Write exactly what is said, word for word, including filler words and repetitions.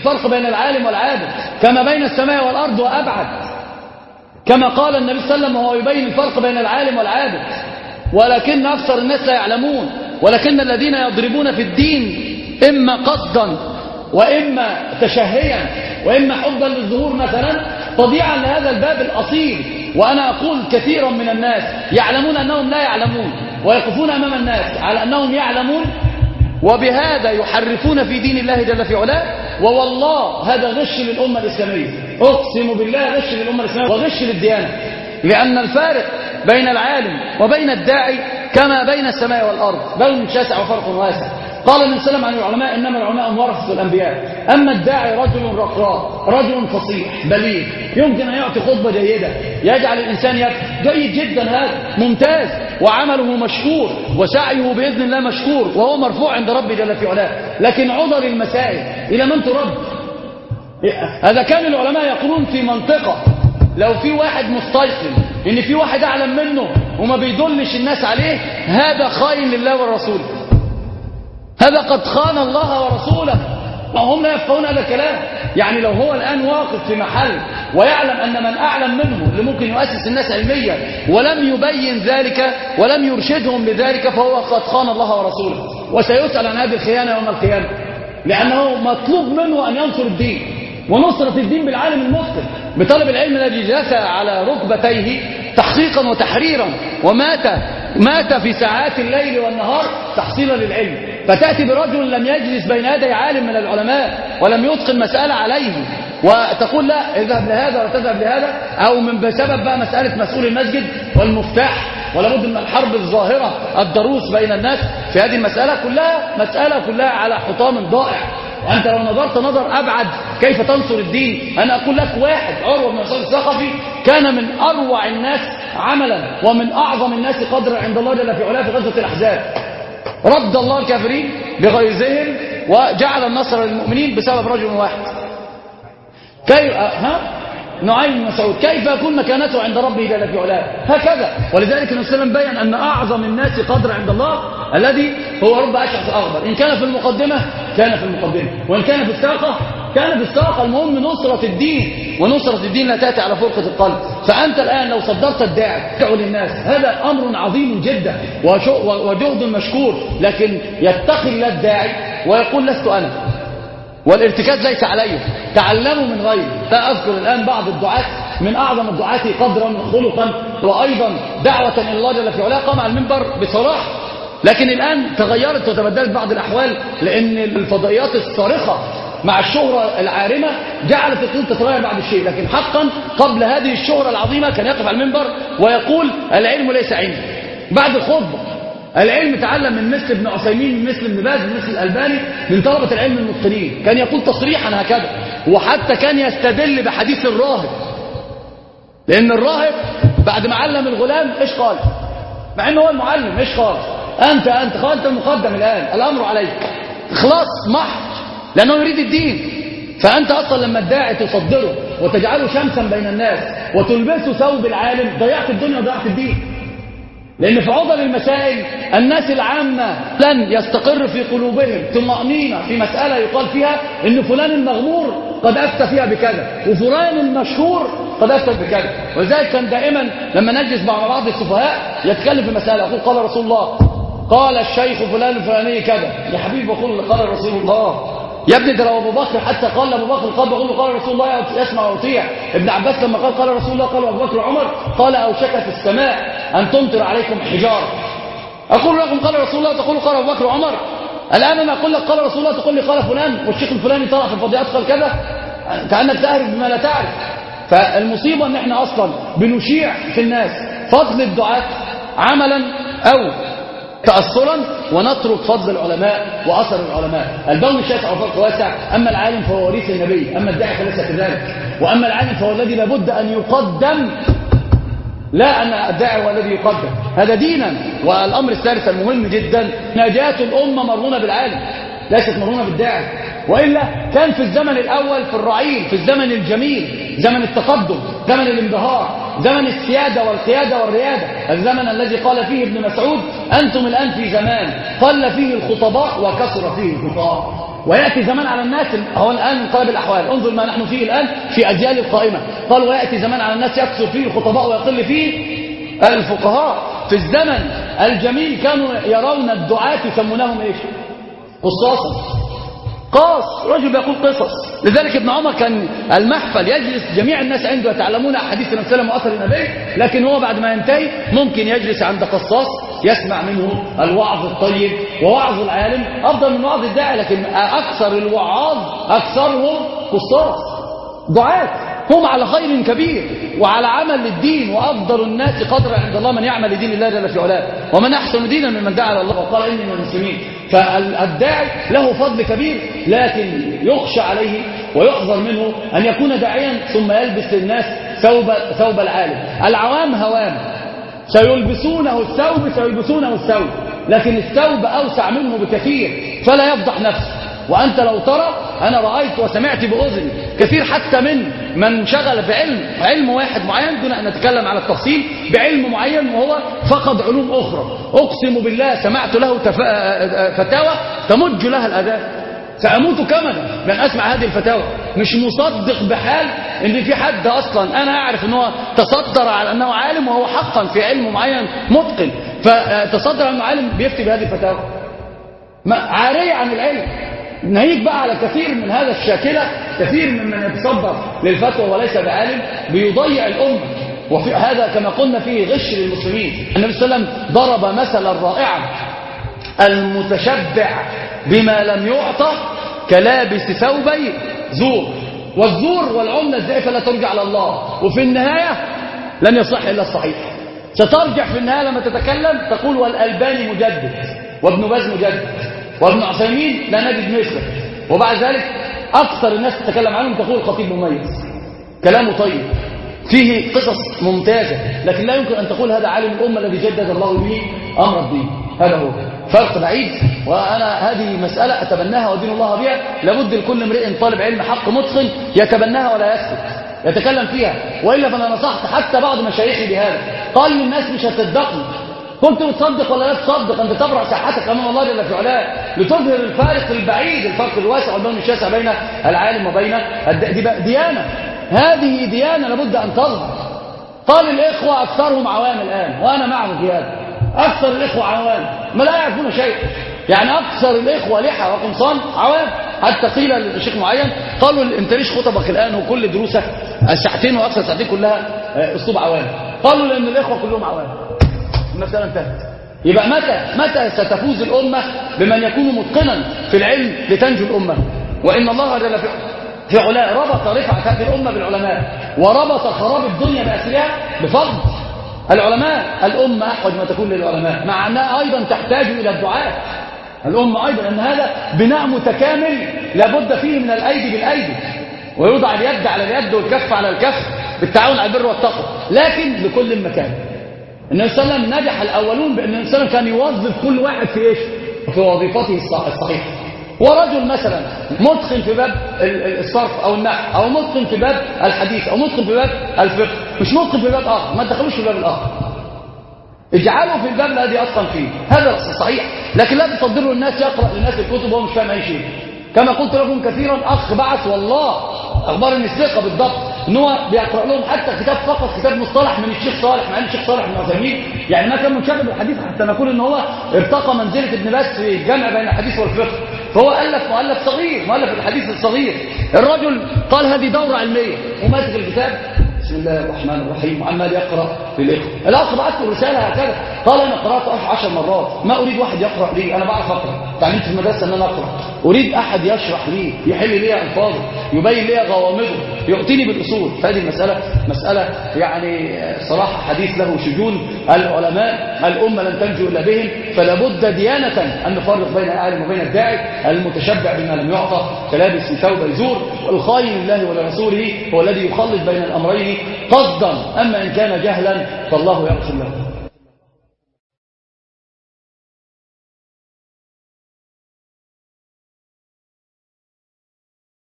فرق بين العالم والعابد كما بين السماء والأرض وأبعد، كما قال النبي صلى الله عليه وسلم وهو يبين الفرق بين العالم والعابد. ولكن أكثر الناس لا يعلمون، ولكن الذين يضربون في الدين إما قصدا وإما تشهيا وإما حبا للظهور مثلا تضيعا لهذا الباب الأصيل. وأنا أقول كثيرا من الناس يعلمون أنهم لا يعلمون ويقفون أمام الناس على أنهم يعلمون، وبهذا يحرفون في دين الله جل في علاه. ووالله هذا غش للأمة الإسلامية، أقسم بالله غش للأمة الإسلامية وغش للديانة، لأن الفارق بين العالم وبين الداعي كما بين السماء والأرض، بل شاسع وفرق واسع. قال النبي صلى الله عليه وسلم عن العلماء إنما العلماء ورثة الأنبياء، أما الداعي رجل رقراء، رجل فصيح بليغ، يمكن أن يعطي خطبة جيدة يجعل الإنسان يفهم جيد جدا، هذا ممتاز وعمله مشكور وسعيه بإذن الله مشكور وهو مرفوع عند ربي جل في علاه. لكن عذر المسائل إلى من ترد؟ هذا كان العلماء يقولون في منطقة لو في واحد مستيقن إن في واحد أعلم منه وما بيدلش الناس عليه، هذا خائن لله والرسول، هذا قد خان الله ورسوله. وهم لا يفقهون هذا الكلام. يعني لو هو الآن واقف في محل ويعلم أن من أعلم منه اللي ممكن يؤسس الناس علميا ولم يبين ذلك ولم يرشدهم لذلك، فهو قد خان الله ورسوله، وسيسأل عن هذه الخيانة يوم القيامة، لأنه مطلوب منه أن ينصر الدين، ونصرة الدين بالعالم المتقن، بطالب العلم الذي جلس على ركبتيه تحقيقا وتحريرا ومات مات في ساعات الليل والنهار تحصيلا للعلم. فتأتي برجل لم يجلس بين يدي عالم من العلماء ولم يتقن مسألة عليه وتقول لا اذهب لهذا ولا تذهب لهذا، أو من بسبب بقى مسألة مسؤول المسجد والمفتاح ولا بد من الحرب الظاهرة الضروس بين الناس في هذه المسألة كلها، مسألة كلها على حطام ضائع. وأنت لو نظرت نظر أبعد كيف تنصر الدين، أنا أقول لك واحد عروة بن مسعود الثقفي كان من أروع الناس عملا ومن أعظم الناس قدرا عند الله جل في علاه في غزوة الأحزاب، رد الله الكافرين بغيظهم وجعل النصر للمؤمنين بسبب رجل واحد. كيف ها نعيم بن مسعود كيف يكون مكانته عند ربه جل في علاه؟ هكذا. ولذلك النبي صلى الله عليه وسلم بين أن أعظم الناس قدرا عند الله الذي هو رب أشعث أغبر، إن كان في المقدمة كان في المقدمة، وإن كان في الساقة كان في الساقة. المهم نصرة الدين، ونصرة الدين لا تأتي على فرقة القلب. فأنت الآن لو صدرت الداعي تدعو للناس هذا أمر عظيم جدا وجهد مشكور، لكن يتقي الله الداعي ويقول لست أنا والارتكاز ليس عليه، تعلموا من غيري. لا أذكر الآن بعض الدعاة من أعظم الدعاة قدرا وخلقا وأيضا دعوة إلى الله جل في علاه قام على المنبر بصراحة، لكن الآن تغيرت وتبدلت بعض الأحوال، لأن الفضائيات الصارخة مع الشهرة العارمة جعلت القيم تتغير بعض الشيء. لكن حقا قبل هذه الشهرة العظيمة كان يقف على المنبر ويقول العلم ليس عندي. بعد الخطبة العلم تعلم من مثل ابن عثيمين، من مثل ابن باز، من مثل الألباني، من طلبة العلم المتقنين. كان يقول تصريحا هكذا، وحتى كان يستدل بحديث الراهب، لأن الراهب بعد ما علم الغلام إيش قال؟ مع أنه هو المعلم إيش قال؟ أنت أنت أنت المقدم الآن، الأمر عليك، خلاص محض، لأنه يريد الدين. فأنت أصلا لما الداعي تصدره وتجعله شمسا بين الناس وتلبسه ثوب العالم ضيعت الدنيا وضيعت الدين. لأن في عضل المسائل الناس العامة لن يستقر في قلوبهم طمأنينة في مسألة يقال فيها إن فلان المغمور قد أفتى فيها بكذا وفلان المشهور قد أفتى بكذا. ولذلك كان دائما لما نجلس مع بعض السفهاء يتكلم في مسألة يقول قال رسول الله، قال الشيخ فلان الفلاني كذا، يا حبيبي بقول قال رسول الله. يا ابني ده لو ابو بكر حتى قال ابو بكر قال بقول له قال رسول الله يسمع ويطيع. ابن عباس لما قال قال رسول الله قال ابو بكر وعمر قال اوشكت السماء ان تمطر عليكم حجاره. اقول لكم قال رسول الله تقول قال ابو بكر وعمر، الان انا اقول لك قال رسول الله تقول لي قال فلان والشيخ الفلاني طلع في الفضيات قال كذا، كانك تعرف بما لا تعرف. فالمصيبه ان احنا اصلا بنشيع في الناس فضل الدعاة عملا او تأثرا ونترك فضل العلماء وأثر العلماء. البون شاسع وفرق واسع، أما العالم فهو وريث النبي، أما الداعي فليس كذلك. وأما العالم فهو الذي لابد أن يقدم، لا أن الداعي هو الذي يقدم، هذا دينا. والأمر الثالث المهم جدا نجاة الأمة مرهونة بالعالم ليست مرهونة بالداعي. وإلا كان في الزمن الأول في الرعيل، في الزمن الجميل، زمن التقدم، زمن الانبهار، زمن السيادة والقيادة والريادة، الزمن الذي قال فيه ابن مسعود أنتم الآن في زمان قل فيه الخطباء وكثر فيه الخطاء. ويأتي زمان على الناس، هو الآن انقلب الأحوال، انظر ما نحن فيه الآن في أجيال القائمة. قال ويأتي زمان على الناس يكثر فيه الخطباء ويقل فيه الفقهاء. في الزمن الجميل كانوا يرون الدعاة يسمونهم ايش؟ قصاصا. قاص، رجل بيقول قصص. لذلك ابن عمر كان المحفل يجلس جميع الناس عنده يتعلمون أحاديث النبي صلى الله عليه وسلم وأثر النبي، لكن هو بعد ما ينتهي ممكن يجلس عند قصاص يسمع منه الوعظ الطيب، ووعظ العالم أفضل من وعظ الداعي. لكن أكثر الوعاظ أكثرهم قصاص دعاة، هم على خير كبير وعلى عمل للدين، وأفضل الناس قدرا عند الله من يعمل لدين الله جل في علاه، ومن أحسن دينا ممن دعا إلى الله وقال إني من المسلمين. فالداعي له فضل كبير، لكن يخشى عليه ويحذر منه أن يكون داعيا ثم يلبس للناس ثوب ثوب العالم. العوام هوام سيلبسونه الثوب سيلبسونه الثوب، لكن الثوب أوسع منه بكثير فلا يفضح نفسه. وأنت لو ترى، أنا رأيت وسمعت بأذني كثير حتى من من شغل بعلم علم واحد معين دون أن نتكلم على التفصيل، بعلم معين وهو فقد علوم أخرى، أقسم بالله سمعت له فتاوى تمج لها الأذان، سأموت كمدا لن أسمع هذه الفتاوى. مش مصدق بحال إن في حد أصلا أنا أعرف أنه تصدر على أنه عالم وهو حقا في علم معين متقن، فتصدر أنه عالم بيفتي بهذه الفتاوى عارية عن العلم. ناهيك بقى على كثير من هذا الشاكلة، كثير ممن يتصدر للفتوى وليس بعالم بيضيع الأمة، وفي هذا كما قلنا فيه غش للمسلمين. النبي صلى الله عليه وسلم ضرب مثلا رائعا: المتشبع بما لم يعطى كلابس ثوبي زور. والزور والعملة الزائفة لا ترجع على الله، وفي النهاية لن يصح إلا الصحيح. سترجع في النهاية لما تتكلم تقول والألباني مجدد، وابن باز مجدد، وابن عثيمين لا نجد مثله. وبعد ذلك أكثر الناس تتكلم عنهم تقول الخطيب مميز، كلامه طيب، فيه قصص ممتازة، لكن لا يمكن أن تقول هذا عالم الأمة الذي جدد الله به أمر الدين. هذا هو فرق بعيد. وأنا هذه مسألة أتبناها ودين الله بها، لابد لكل امرئ طالب علم حق متقن يتبناها ولا يسكت، يتكلم فيها. وإلا فأنا نصحت حتى بعض مشايخي بهذا، قال للناس مش هتصدقني، كنت بتصدق ولا لا تصدق؟ أنت تبرع ساحتك أمام الله جل في علاه لتظهر الفارق البعيد، الفرق الواسع والبين الشاسع بين العالم وبين ديانة. هذه ديانة لابد أن تظهر. قال الإخوة أكثرهم عوام الآن، وأنا معهم في هذا، أكثر الإخوة عوام ما لا يعرفون شيء. يعني أكثر الإخوة لحى وقمصان عوام. حتى قيل للشيخ معين قالوا أنت ليش خطبك الآن وكل دروسك الساعتين وأكثر ساعتين كلها أسلوب عوام؟ قالوا لأن الإخوة كلهم عوام. المسألة انتهت. يبقى متى متى ستفوز الأمة بمن يكون متقنا في العلم لتنجو الأمة؟ وإن الله جل في علاه ربط رفعة هذه الأمة بالعلماء، وربط خراب الدنيا بأسرها بفضل العلماء. الأمة أحوج ما تكون للعلماء، مع أنها أيضا تحتاج إلى الدعاء. الأمة أيضا أن هذا بناء متكامل لابد فيه من الأيدي بالأيدي، ويوضع اليد على اليد والكف على الكف بالتعاون على البر والتقوى، لكن لكل مكان. النبي صلى الله عليه وسلم نجح الأولون بأن النبي صلى الله عليه وسلم كان يوظف كل واحد في إيش؟ في وظيفته الصحيحة. ورجل مثلا متقن في باب الصرف أو النحو، أو متقن في باب الحديث، أو متقن في باب الفقه، مش متقن في باب آخر، ما تدخلوش في باب الآخر، اجعلوا في الباب الذي أتقن فيه، هذا صحيح. لكن لا تصدروا الناس يقرأ للناس الكتب وهو مش فاهم أي شيء. كما قلت لكم كثيرا، أخ بعث والله أخبرني الثقة بالضبط ان هو بيقرأ لهم حتى كتاب فقط، كتاب مصطلح من الشيخ صالح، مع ان الشيخ صالح من عثيمين يعني ما كان منشغل بالحديث حتى نقول ان هو ارتقى منزلة ابن باز في الجمع بين الحديث والفقه. فهو ألف مؤلف صغير، مؤلف الحديث الصغير. الرجل قال هذه دورة علمية، وماسك الكتاب بسم الله الرحمن الرحيم وعمال يقرأ للإخوة. الأخ بعت له رسالة هكذا، قال أنا قرأت عشر مرات، ما أريد واحد يقرأ لي، أنا بعرف أقرأ، تعلمت في المدرسة أن أنا أقرأ، أريد أحد يشرح لي، يحل لي ألفاظه، يبين لي غوامضه، يعطيني بالأصول. فهذه المسألة مسألة يعني صراحة حديث له شجون. العلماء الأمة لن تنجو إلا بهم، فلا بد ديانة أن نفرق بين العالم وبين الداعي. المتشبع بما لم يعطى كلابس ثوب الزور، والخاين لله ولرسوله هو الذي يخلط بين الأمرين قصدا، أما إن كان جهلا فالله يغفر له.